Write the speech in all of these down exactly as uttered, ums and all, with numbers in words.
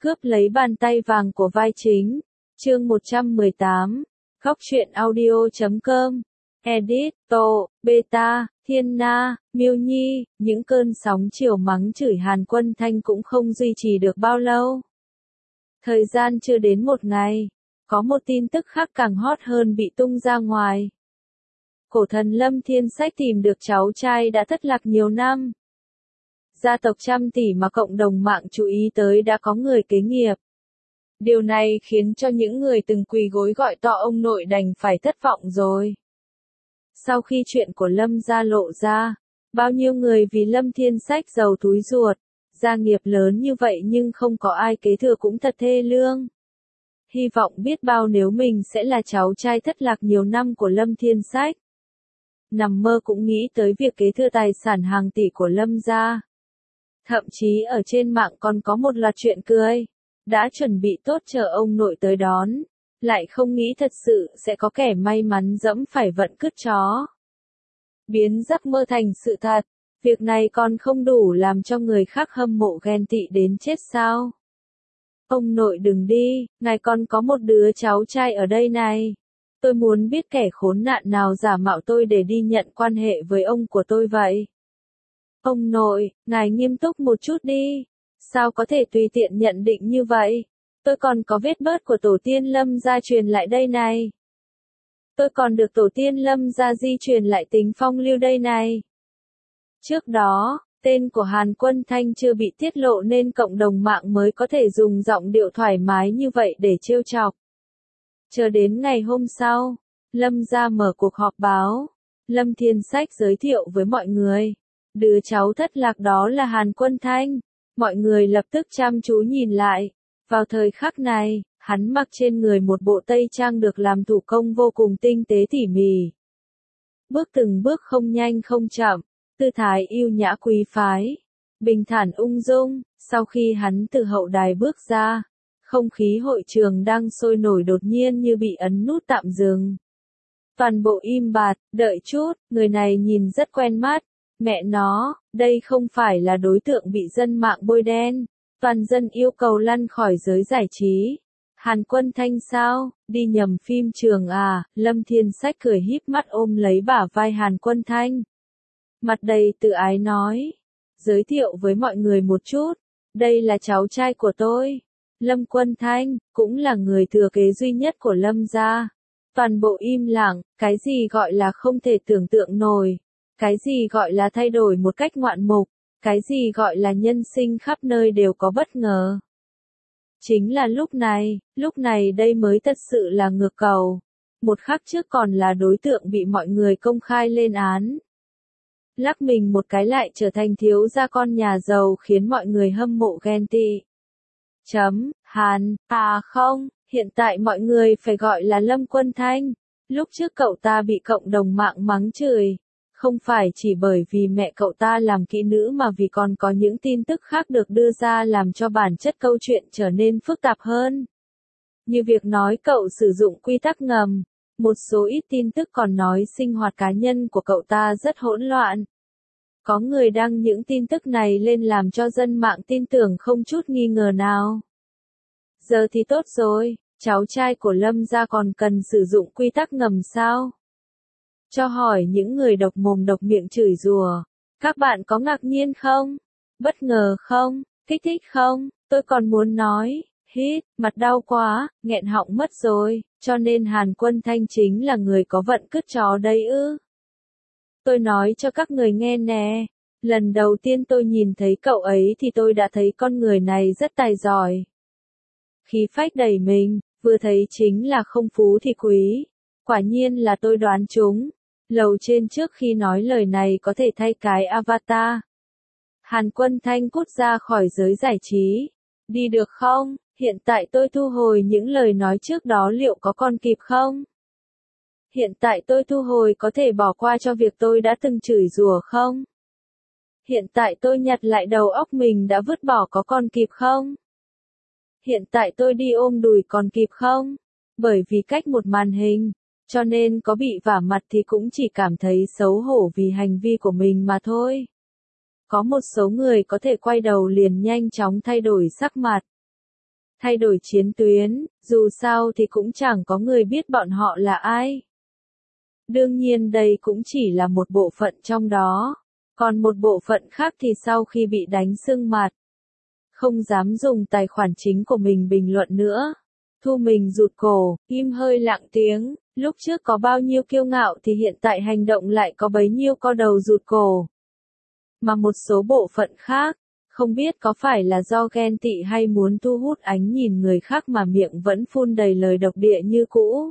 Cướp lấy bàn tay vàng của vai chính. Chương một trăm mười tám. Góc truyện audio chấm com. Edit, Tô, Beta, Thiên Na, Miêu Nhi, những cơn sóng chiều mắng chửi Hàn Quân Thanh cũng không duy trì được bao lâu. Thời gian chưa đến một ngày, có một tin tức khác càng hot hơn bị tung ra ngoài. Cổ thần Lâm Thiên Sách tìm được cháu trai đã thất lạc nhiều năm. Gia tộc trăm tỷ mà cộng đồng mạng chú ý tới đã có người kế nghiệp. Điều này khiến cho những người từng quỳ gối gọi to ông nội đành phải thất vọng rồi. Sau khi chuyện của Lâm gia lộ ra, bao nhiêu người vì Lâm Thiên Sách giàu túi ruột, gia nghiệp lớn như vậy nhưng không có ai kế thừa cũng thật thê lương. Hy vọng biết bao nếu mình sẽ là cháu trai thất lạc nhiều năm của Lâm Thiên Sách. Nằm mơ cũng nghĩ tới việc kế thừa tài sản hàng tỷ của Lâm gia. Thậm chí ở trên mạng còn có một loạt chuyện cười. Đã chuẩn bị tốt chờ ông nội tới đón, lại không nghĩ thật sự sẽ có kẻ may mắn dẫm phải vận cứt chó. Biến giấc mơ thành sự thật, việc này còn không đủ làm cho người khác hâm mộ ghen tị đến chết sao? Ông nội đừng đi, ngài còn có một đứa cháu trai ở đây này. Tôi muốn biết kẻ khốn nạn nào giả mạo tôi để đi nhận quan hệ với ông của tôi vậy. Ông nội, ngài nghiêm túc một chút đi. Sao có thể tùy tiện nhận định như vậy? Tôi còn có vết bớt của tổ tiên Lâm gia truyền lại đây này. Tôi còn được tổ tiên Lâm gia di truyền lại tính phong lưu đây này. Trước đó, tên của Hàn Quân Thanh chưa bị tiết lộ nên cộng đồng mạng mới có thể dùng giọng điệu thoải mái như vậy để trêu chọc. Chờ đến ngày hôm sau, Lâm gia mở cuộc họp báo. Lâm Thiên Sách giới thiệu với mọi người. Đứa cháu thất lạc đó là Hàn Quân Thanh. Mọi người lập tức chăm chú nhìn lại. Vào thời khắc này, hắn mặc trên người một bộ tây trang được làm thủ công vô cùng tinh tế tỉ mỉ. Bước từng bước không nhanh không chậm, tư thái yêu nhã quý phái, bình thản ung dung. Sau khi hắn từ hậu đài bước ra, không khí hội trường đang sôi nổi đột nhiên như bị ấn nút tạm dừng. Toàn bộ im bặt, đợi chút, người này nhìn rất quen mắt. Mẹ nó, đây không phải là đối tượng bị dân mạng bôi đen. Toàn dân yêu cầu lăn khỏi giới giải trí. Hàn Quân Thanh sao, đi nhầm phim trường à? Lâm Thiên Sách cười híp mắt ôm lấy bả vai Hàn Quân Thanh. Mặt đầy tự ái nói. Giới thiệu với mọi người một chút. Đây là cháu trai của tôi. Lâm Quân Thanh, cũng là người thừa kế duy nhất của Lâm gia. Toàn bộ im lặng, cái gì gọi là không thể tưởng tượng nổi. Cái gì gọi là thay đổi một cách ngoạn mục, cái gì gọi là nhân sinh khắp nơi đều có bất ngờ. Chính là lúc này, lúc này đây mới thật sự là ngược cầu. Một khắc trước còn là đối tượng bị mọi người công khai lên án. Lắc mình một cái lại trở thành thiếu gia con nhà giàu khiến mọi người hâm mộ ghen tị. Chấm, Hàn, à không, hiện tại mọi người phải gọi là Lâm Quân Thanh. Lúc trước cậu ta bị cộng đồng mạng mắng chửi. Không phải chỉ bởi vì mẹ cậu ta làm kỹ nữ mà vì còn có những tin tức khác được đưa ra làm cho bản chất câu chuyện trở nên phức tạp hơn. Như việc nói cậu sử dụng quy tắc ngầm, một số ít tin tức còn nói sinh hoạt cá nhân của cậu ta rất hỗn loạn. Có người đăng những tin tức này lên làm cho dân mạng tin tưởng không chút nghi ngờ nào. Giờ thì tốt rồi, cháu trai của Lâm gia còn cần sử dụng quy tắc ngầm sao? Cho hỏi những người độc mồm độc miệng chửi rủa, các bạn có ngạc nhiên không? Bất ngờ không? Kích thích không? Tôi còn muốn nói, hít, mặt đau quá, nghẹn họng mất rồi, cho nên Hàn Quân Thanh chính là người có vận cứt chó đấy ư? Tôi nói cho các người nghe nè, lần đầu tiên tôi nhìn thấy cậu ấy thì tôi đã thấy con người này rất tài giỏi. Khí phách đầy mình, vừa thấy chính là không phú thì quý. Quả nhiên là tôi đoán trúng. Lầu trên trước khi nói lời này có thể thay cái avatar. Hàn Quân Thanh cút ra khỏi giới giải trí. Đi được không? Hiện tại tôi thu hồi những lời nói trước đó liệu có còn kịp không? Hiện tại tôi thu hồi có thể bỏ qua cho việc tôi đã từng chửi rủa không? Hiện tại tôi nhặt lại đầu óc mình đã vứt bỏ có còn kịp không? Hiện tại tôi đi ôm đùi còn kịp không? Bởi vì cách một màn hình. Cho nên có bị vả mặt thì cũng chỉ cảm thấy xấu hổ vì hành vi của mình mà thôi. Có một số người có thể quay đầu liền nhanh chóng thay đổi sắc mặt. thay đổi chiến tuyến, dù sao thì cũng chẳng có người biết bọn họ là ai. Đương nhiên đây cũng chỉ là một bộ phận trong đó, còn một bộ phận khác thì sau khi bị đánh sưng mặt, không dám dùng tài khoản chính của mình bình luận nữa. Thu mình rụt cổ, im hơi lặng tiếng, lúc trước có bao nhiêu kiêu ngạo thì hiện tại hành động lại có bấy nhiêu co đầu rụt cổ. Mà một số bộ phận khác, không biết có phải là do ghen tị hay muốn thu hút ánh nhìn người khác mà miệng vẫn phun đầy lời độc địa như cũ.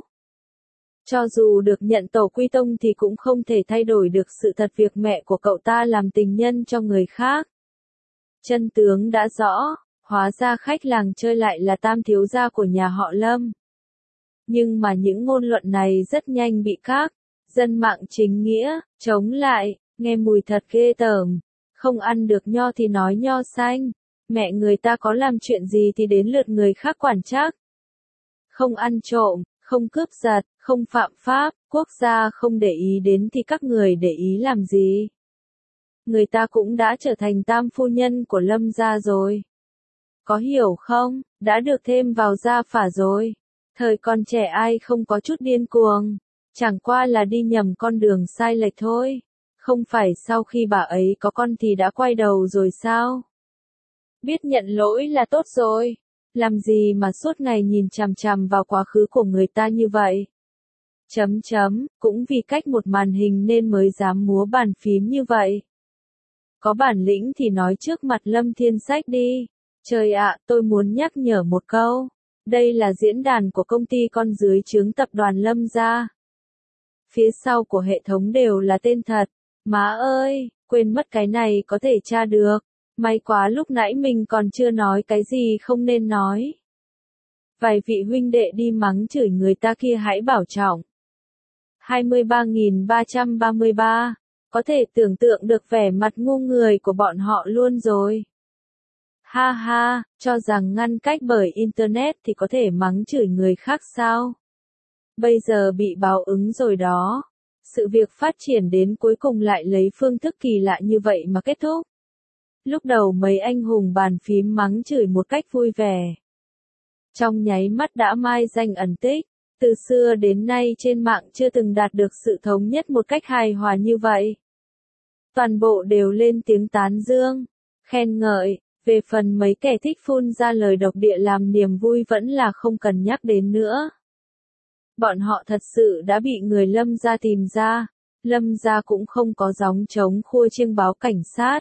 Cho dù được nhận tổ quy tông thì cũng không thể thay đổi được sự thật việc mẹ của cậu ta làm tình nhân cho người khác. Chân tướng đã rõ, hóa ra khách làng chơi lại là tam thiếu gia của nhà họ Lâm. Nhưng mà những ngôn luận này rất nhanh bị các dân mạng chính nghĩa chống lại, nghe mùi thật ghê tởm, không ăn được nho thì nói nho xanh, mẹ người ta có làm chuyện gì thì đến lượt người khác quản trách. Không ăn trộm, không cướp giật, không phạm pháp, quốc gia không để ý đến thì các người để ý làm gì? Người ta cũng đã trở thành tam phu nhân của Lâm gia rồi. Có hiểu không, đã được thêm vào gia phả rồi. Thời còn trẻ ai không có chút điên cuồng, chẳng qua là đi nhầm con đường sai lệch thôi. Không phải sau khi bà ấy có con thì đã quay đầu rồi sao? Biết nhận lỗi là tốt rồi. Làm gì mà suốt ngày nhìn chằm chằm vào quá khứ của người ta như vậy? Chấm chấm, cũng vì cách một màn hình nên mới dám múa bàn phím như vậy. Có bản lĩnh thì nói trước mặt Lâm Thiên Sách đi. Trời ạ, tôi muốn nhắc nhở một câu. Đây là diễn đàn của công ty con dưới trướng tập đoàn Lâm gia. Phía sau của hệ thống đều là tên thật. Má ơi, quên mất cái này có thể tra được. May quá lúc nãy mình còn chưa nói cái gì không nên nói. Vài vị huynh đệ đi mắng chửi người ta kia hãy bảo trọng. hai mươi ba nghìn ba trăm ba mươi ba, có thể tưởng tượng được vẻ mặt ngu người của bọn họ luôn rồi. Ha ha, cho rằng ngăn cách bởi Internet thì có thể mắng chửi người khác sao? Bây giờ bị báo ứng rồi đó. Sự việc phát triển đến cuối cùng lại lấy phương thức kỳ lạ như vậy mà kết thúc. Lúc đầu mấy anh hùng bàn phím mắng chửi một cách vui vẻ. Trong nháy mắt đã mai danh ẩn tích. Từ xưa đến nay trên mạng chưa từng đạt được sự thống nhất một cách hài hòa như vậy. Toàn bộ đều lên tiếng tán dương, khen ngợi. Về phần mấy kẻ thích phun ra lời độc địa làm niềm vui vẫn là không cần nhắc đến nữa. Bọn họ thật sự đã bị người Lâm gia tìm ra. Lâm gia cũng không có gióng trống khua chiêng báo cảnh sát.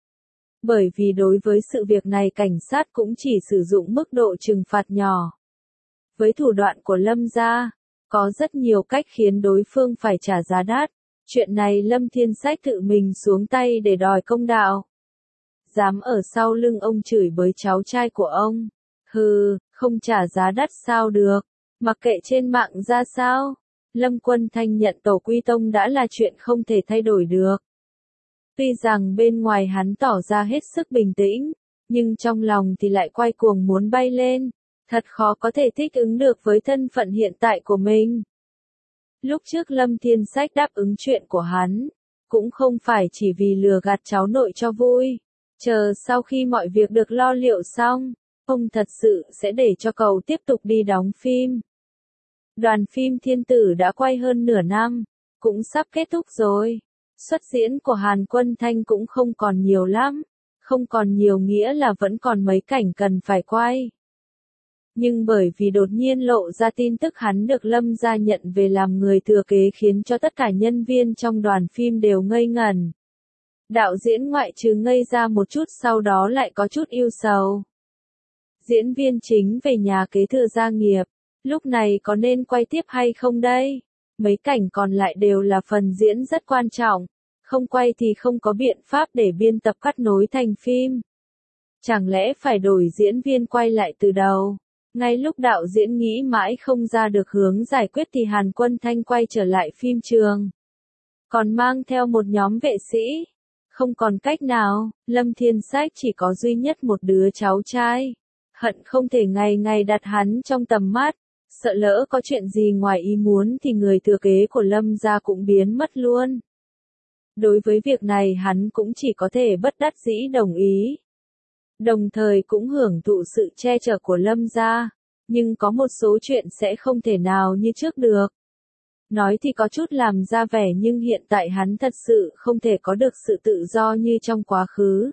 Bởi vì đối với sự việc này cảnh sát cũng chỉ sử dụng mức độ trừng phạt nhỏ. Với thủ đoạn của Lâm gia, có rất nhiều cách khiến đối phương phải trả giá đắt. Chuyện này Lâm Thiên Sách tự mình xuống tay để đòi công đạo. Dám ở sau lưng ông chửi bới cháu trai của ông. Hừ, không trả giá đắt sao được. Mặc kệ trên mạng ra sao. Lâm Quân Thanh nhận tổ quy tông đã là chuyện không thể thay đổi được. Tuy rằng bên ngoài hắn tỏ ra hết sức bình tĩnh, nhưng trong lòng thì lại quay cuồng muốn bay lên. Thật khó có thể thích ứng được với thân phận hiện tại của mình. Lúc trước Lâm Thiên Sách đáp ứng chuyện của hắn, cũng không phải chỉ vì lừa gạt cháu nội cho vui. Chờ sau khi mọi việc được lo liệu xong, ông thật sự sẽ để cho cậu tiếp tục đi đóng phim. Đoàn phim Thiên Tử đã quay hơn nửa năm, cũng sắp kết thúc rồi. Xuất diễn của Hàn Quân Thanh cũng không còn nhiều lắm, không còn nhiều nghĩa là vẫn còn mấy cảnh cần phải quay. Nhưng bởi vì đột nhiên lộ ra tin tức hắn được Lâm gia nhận về làm người thừa kế khiến cho tất cả nhân viên trong đoàn phim đều ngây ngẩn. Đạo diễn ngoại trừ ngây ra một chút sau đó lại có chút ưu sầu. Diễn viên chính về nhà kế thừa gia nghiệp, lúc này có nên quay tiếp hay không đây? Mấy cảnh còn lại đều là phần diễn rất quan trọng, không quay thì không có biện pháp để biên tập cắt nối thành phim. Chẳng lẽ phải đổi diễn viên quay lại từ đầu? Ngay lúc đạo diễn nghĩ mãi không ra được hướng giải quyết thì Hàn Quân Thanh quay trở lại phim trường. Còn mang theo một nhóm vệ sĩ. Không còn cách nào, Lâm Thiên Sách chỉ có duy nhất một đứa cháu trai. Hận không thể ngày ngày đặt hắn trong tầm mắt. Sợ lỡ có chuyện gì ngoài ý muốn thì người thừa kế của Lâm gia cũng biến mất luôn. Đối với việc này hắn cũng chỉ có thể bất đắc dĩ đồng ý. đồng thời cũng hưởng thụ sự che chở của Lâm gia. Nhưng có một số chuyện sẽ không thể nào như trước được. Nói thì có chút làm ra vẻ nhưng hiện tại hắn thật sự không thể có được sự tự do như trong quá khứ.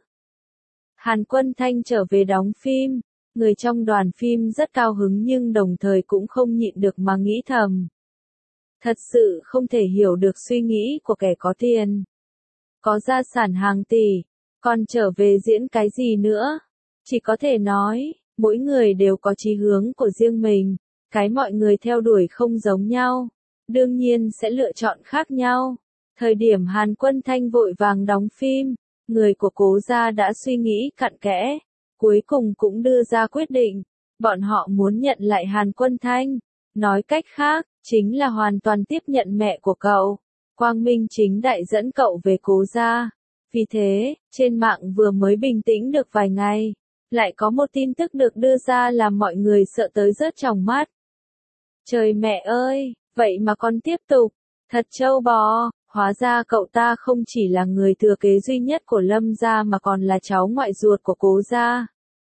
Hàn Quân Thanh trở về đóng phim, người trong đoàn phim rất cao hứng nhưng đồng thời cũng không nhịn được mà nghĩ thầm. Thật sự không thể hiểu được suy nghĩ của kẻ có tiền. Có gia sản hàng tỷ, còn trở về diễn cái gì nữa? Chỉ có thể nói, mỗi người đều có chí hướng của riêng mình, cái mọi người theo đuổi không giống nhau, đương nhiên sẽ lựa chọn khác nhau. Thời điểm Hàn Quân Thanh vội vàng đóng phim, người của Cố gia đã suy nghĩ cặn kẽ, cuối cùng cũng đưa ra quyết định, bọn họ muốn nhận lại Hàn Quân Thanh, nói cách khác, chính là hoàn toàn tiếp nhận mẹ của cậu. Quang Minh chính đại dẫn cậu về Cố gia. Vì thế, trên mạng vừa mới bình tĩnh được vài ngày, lại có một tin tức được đưa ra làm mọi người sợ tới rớt tròng mắt. Trời mẹ ơi, vậy mà còn tiếp tục, thật trâu bò, hóa ra cậu ta không chỉ là người thừa kế duy nhất của Lâm gia mà còn là cháu ngoại ruột của Cố gia.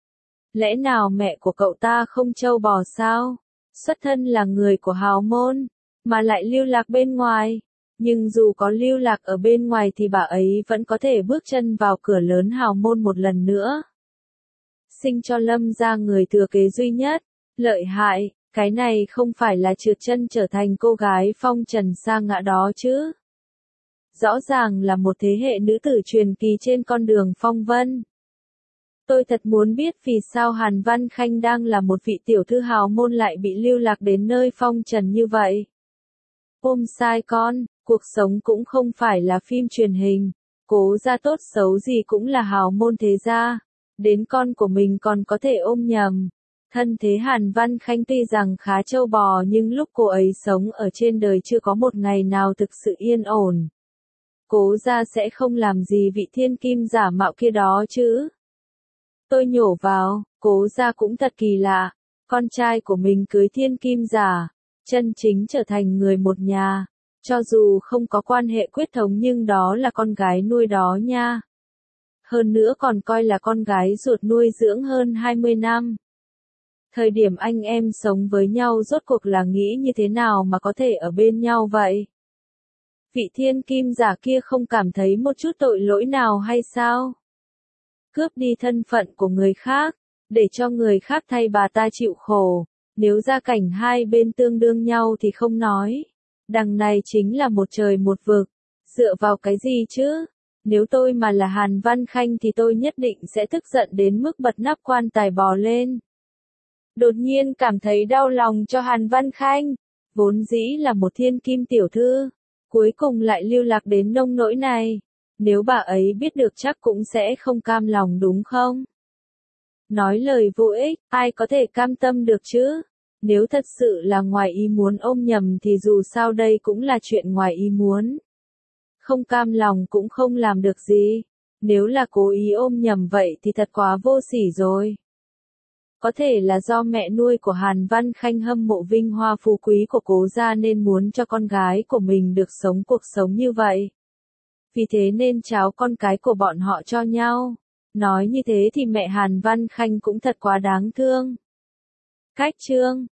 Lẽ nào mẹ của cậu ta không trâu bò sao? Xuất thân là người của hào môn, mà lại lưu lạc bên ngoài. Nhưng dù có lưu lạc ở bên ngoài thì bà ấy vẫn có thể bước chân vào cửa lớn hào môn một lần nữa. Sinh cho Lâm gia người thừa kế duy nhất, lợi hại, cái này không phải là trượt chân trở thành cô gái phong trần sa ngã đó chứ. Rõ ràng là một thế hệ nữ tử truyền kỳ trên con đường phong vân. Tôi thật muốn biết vì sao Hàn Văn Khanh đang là một vị tiểu thư hào môn lại bị lưu lạc đến nơi phong trần như vậy. Ôm sai con, cuộc sống cũng không phải là phim truyền hình, Cố gia tốt xấu gì cũng là hào môn thế gia, đến con của mình còn có thể ôm nhầm. Thân thế Hàn Văn Khanh tuy rằng khá trâu bò nhưng lúc cô ấy sống ở trên đời chưa có một ngày nào thực sự yên ổn. Cố gia sẽ không làm gì vị thiên kim giả mạo kia đó chứ. Tôi nhổ vào, Cố gia cũng thật kỳ lạ, con trai của mình cưới thiên kim giả, chân chính trở thành người một nhà, cho dù không có quan hệ quyết thống nhưng đó là con gái nuôi đó nha. Hơn nữa còn coi là con gái ruột nuôi dưỡng hơn hai mươi năm. Thời điểm anh em sống với nhau rốt cuộc là nghĩ như thế nào mà có thể ở bên nhau vậy? Vị thiên kim giả kia không cảm thấy một chút tội lỗi nào hay sao? Cướp đi thân phận của người khác, để cho người khác thay bà ta chịu khổ, nếu gia cảnh hai bên tương đương nhau thì không nói. Đằng này chính là một trời một vực, dựa vào cái gì chứ? Nếu tôi mà là Hàn Văn Khanh thì tôi nhất định sẽ tức giận đến mức bật nắp quan tài bò lên. Đột nhiên cảm thấy đau lòng cho Hàn Văn Khanh, vốn dĩ là một thiên kim tiểu thư, cuối cùng lại lưu lạc đến nông nỗi này. Nếu bà ấy biết được chắc cũng sẽ không cam lòng đúng không? Nói lời vô ích, ai có thể cam tâm được chứ? Nếu thật sự là ngoài ý muốn ôm nhầm thì dù sao đây cũng là chuyện ngoài ý muốn. Không cam lòng cũng không làm được gì. Nếu là cố ý ôm nhầm vậy thì thật quá vô sỉ rồi. Có thể là do mẹ nuôi của Hàn Văn Khanh hâm mộ vinh hoa phú quý của Cố gia nên muốn cho con gái của mình được sống cuộc sống như vậy. Vì thế nên cháu con cái của bọn họ cho nhau. Nói như thế thì mẹ Hàn Văn Khanh cũng thật quá đáng thương. Cách chương